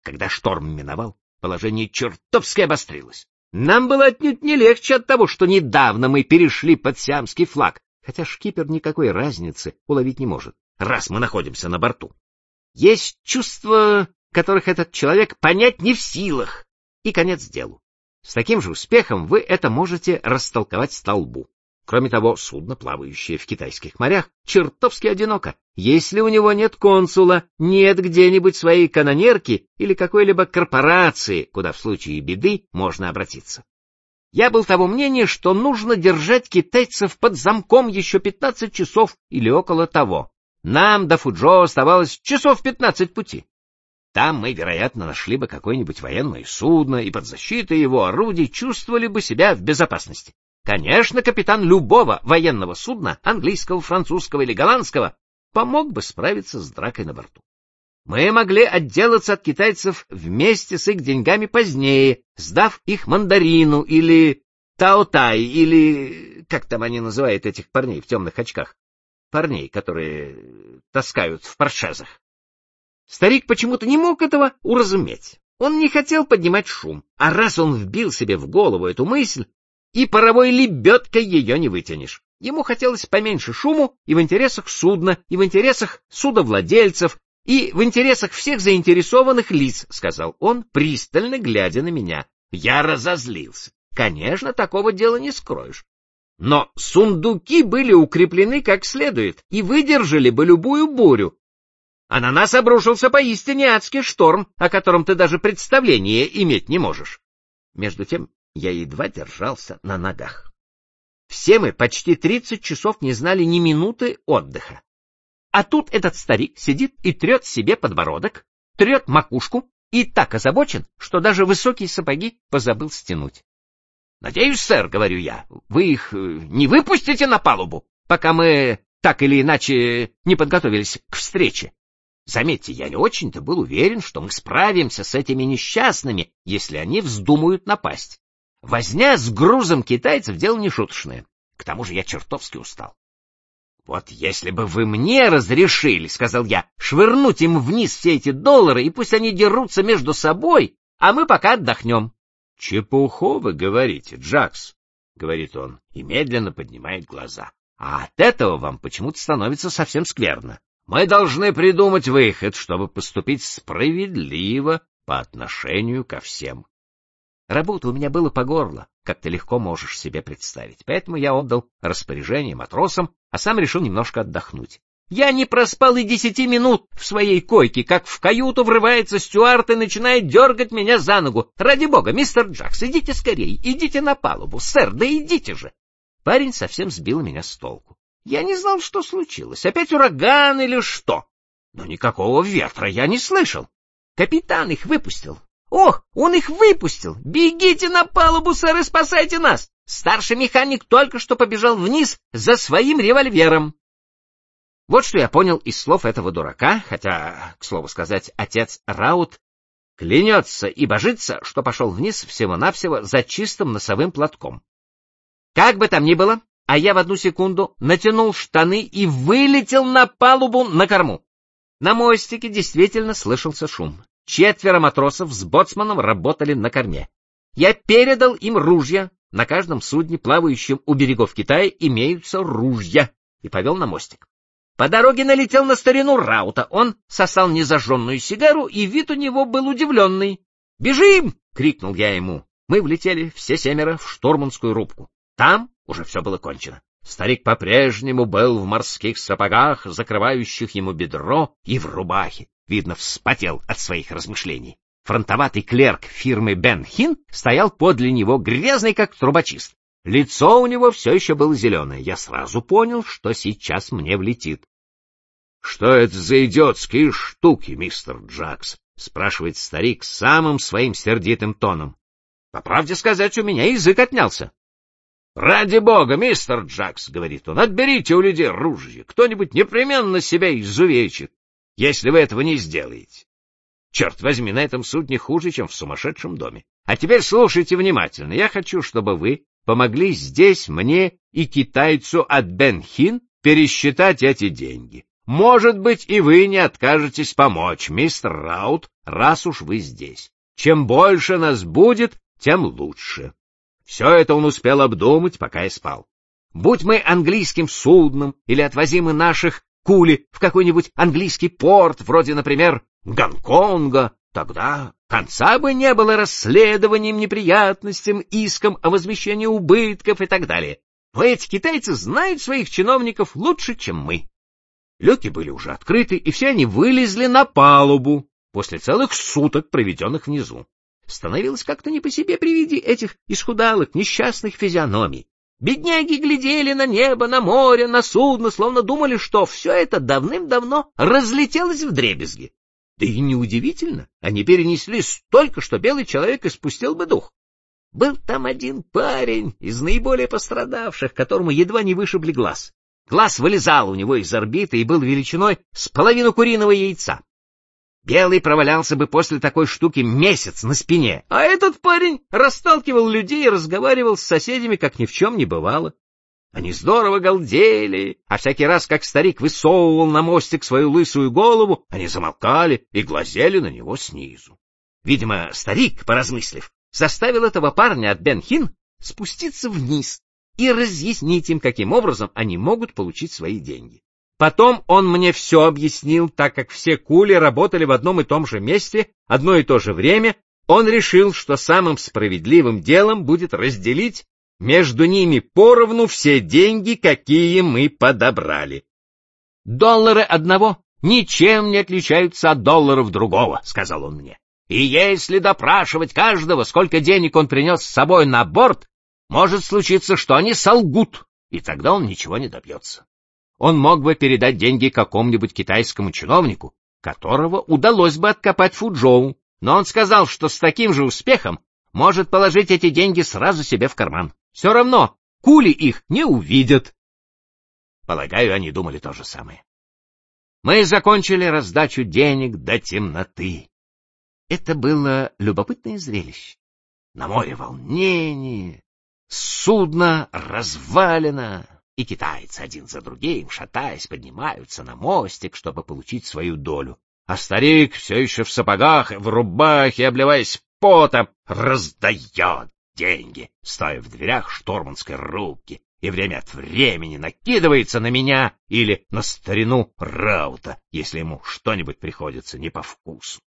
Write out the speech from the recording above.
Когда шторм миновал, положение чертовски обострилось. Нам было отнюдь не легче от того, что недавно мы перешли под сиамский флаг, хотя шкипер никакой разницы уловить не может, раз мы находимся на борту. Есть чувства, которых этот человек понять не в силах, и конец делу. С таким же успехом вы это можете растолковать столбу. Кроме того, судно, плавающее в китайских морях, чертовски одиноко. Если у него нет консула, нет где-нибудь своей канонерки или какой-либо корпорации, куда в случае беды можно обратиться. Я был того мнения, что нужно держать китайцев под замком еще 15 часов или около того. Нам до Фуджоу оставалось часов 15 пути. Там мы, вероятно, нашли бы какое-нибудь военное судно и под защитой его орудий чувствовали бы себя в безопасности. Конечно, капитан любого военного судна, английского, французского или голландского, помог бы справиться с дракой на борту. Мы могли отделаться от китайцев вместе с их деньгами позднее, сдав их мандарину или таотай, или как там они называют этих парней в темных очках? Парней, которые таскают в паршезах. Старик почему-то не мог этого уразуметь. Он не хотел поднимать шум, а раз он вбил себе в голову эту мысль, и паровой лебедкой ее не вытянешь. Ему хотелось поменьше шуму и в интересах судна, и в интересах судовладельцев, и в интересах всех заинтересованных лиц, — сказал он, пристально глядя на меня. Я разозлился. Конечно, такого дела не скроешь. Но сундуки были укреплены как следует и выдержали бы любую бурю. А на нас обрушился поистине адский шторм, о котором ты даже представления иметь не можешь. Между тем я едва держался на ногах. Все мы почти 30 часов не знали ни минуты отдыха. А тут этот старик сидит и трет себе подбородок, трет макушку и так озабочен, что даже высокие сапоги позабыл стянуть. — Надеюсь, сэр, — говорю я, — вы их не выпустите на палубу, пока мы так или иначе не подготовились к встрече. Заметьте, я не очень-то был уверен, что мы справимся с этими несчастными, если они вздумают напасть. Возня с грузом китайцев — дело нешуточное. К тому же я чертовски устал. — Вот если бы вы мне разрешили, — сказал я, — швырнуть им вниз все эти доллары, и пусть они дерутся между собой, а мы пока отдохнем. — Чепуху вы говорите, Джакс, — говорит он, и медленно поднимает глаза. — А от этого вам почему-то становится совсем скверно. Мы должны придумать выход, чтобы поступить справедливо по отношению ко всем. Работы у меня было по горло, как ты легко можешь себе представить, поэтому я отдал распоряжение матросам, а сам решил немножко отдохнуть. Я не проспал и 10 минут в своей койке, как в каюту врывается стюард и начинает дергать меня за ногу. Ради бога, мистер Джакс, идите скорей, идите на палубу, сэр, да идите же. Парень совсем сбил меня с толку. Я не знал, что случилось, опять ураган или что. Но никакого ветра я не слышал. Капитан их выпустил. Ох, он их выпустил! Бегите на палубу, сэр, и спасайте нас! Старший механик только что побежал вниз за своим револьвером. Вот что я понял из слов этого дурака, хотя, к слову сказать, отец Раут клянется и божится, что пошел вниз всего-навсего за чистым носовым платком. Как бы там ни было, а я в одну секунду натянул штаны и вылетел на палубу на корму. На мостике действительно слышался шум. 4 матросов с боцманом работали на корме. Я передал им ружья. На каждом судне, плавающем у берегов Китая, имеются ружья, и повел на мостик. По дороге налетел на старину Раута. Он сосал незажженную сигару, и вид у него был удивленный. «Бежим!» — крикнул я ему. Мы влетели все 7 в штурманскую рубку. Там уже все было кончено. Старик по-прежнему был в морских сапогах, закрывающих ему бедро, и в рубахе. Видно, вспотел от своих размышлений. Фронтоватый клерк фирмы Бен Хин стоял подле него, грязный как трубочист. Лицо у него все еще было зеленое. Я сразу понял, что сейчас мне влетит. — Что это за идиотские штуки, мистер Джакс? — спрашивает старик самым своим сердитым тоном. По правде сказать, у меня язык отнялся. — Ради бога, мистер Джакс, — говорит он, — отберите у людей ружье. Кто-нибудь непременно себя изувечит, если вы этого не сделаете. Черт возьми, на этом судне хуже, чем в сумасшедшем доме. А теперь слушайте внимательно. Я хочу, чтобы вы помогли здесь мне и китайцу от Бен Хин пересчитать эти деньги. может быть, и вы не откажетесь помочь, мистер Раут, раз уж вы здесь. Чем больше нас будет, тем лучше. Все это он успел обдумать, пока я спал. Будь мы английским судном или отвозимы наших кули в какой-нибудь английский порт, вроде, например, Гонконга, тогда конца бы не было расследованиям, неприятностям, искам о возмещении убытков и так далее. Но эти китайцы знают своих чиновников лучше, чем мы. Люки были уже открыты, и все они вылезли на палубу после целых суток, проведенных внизу. Становилось как-то не по себе при виде этих исхудалых, несчастных физиономий. Бедняги глядели на небо, на море, на судно, словно думали, что все это давным-давно разлетелось вдребезги. Да и неудивительно, они перенесли столько, что белый человек испустил бы дух. Был там один парень из наиболее пострадавших, которому едва не вышибли глаз. Глаз вылезал у него из орбиты и был величиной с половину куриного яйца. Белый провалялся бы после такой штуки месяц на спине, а этот парень расталкивал людей и разговаривал с соседями, как ни в чем не бывало. Они здорово галдели, а всякий раз, как старик высовывал на мостик свою лысую голову, они замолкали и глазели на него снизу. Видимо, старик, поразмыслив, заставил этого парня от Бен-Хин спуститься вниз и разъяснить им, каким образом они могут получить свои деньги. Потом он мне все объяснил, так как все кули работали в одном и том же месте, одно и то же время, он решил, что самым справедливым делом будет разделить между ними поровну все деньги, какие мы подобрали. «Доллары одного ничем не отличаются от долларов другого», — сказал он мне. «И если допрашивать каждого, сколько денег он принес с собой на борт, может случиться, что они солгут, и тогда он ничего не добьется. Он мог бы передать деньги какому-нибудь китайскому чиновнику, которого удалось бы откопать в Фуджоу, но он сказал, что с таким же успехом может положить эти деньги сразу себе в карман. Все равно кули их не увидят». Полагаю, они думали то же самое. Мы закончили раздачу денег до темноты. Это было любопытное зрелище. На море волнение, судно развалено, и китайцы один за другим, шатаясь, поднимаются на мостик, чтобы получить свою долю. А старик все еще в сапогах и в рубахе, обливаясь потом, раздает деньги, стоя в дверях штурманской рубки, и время от времени накидывается на меня или на старину Раута, если ему что-нибудь приходится не по вкусу.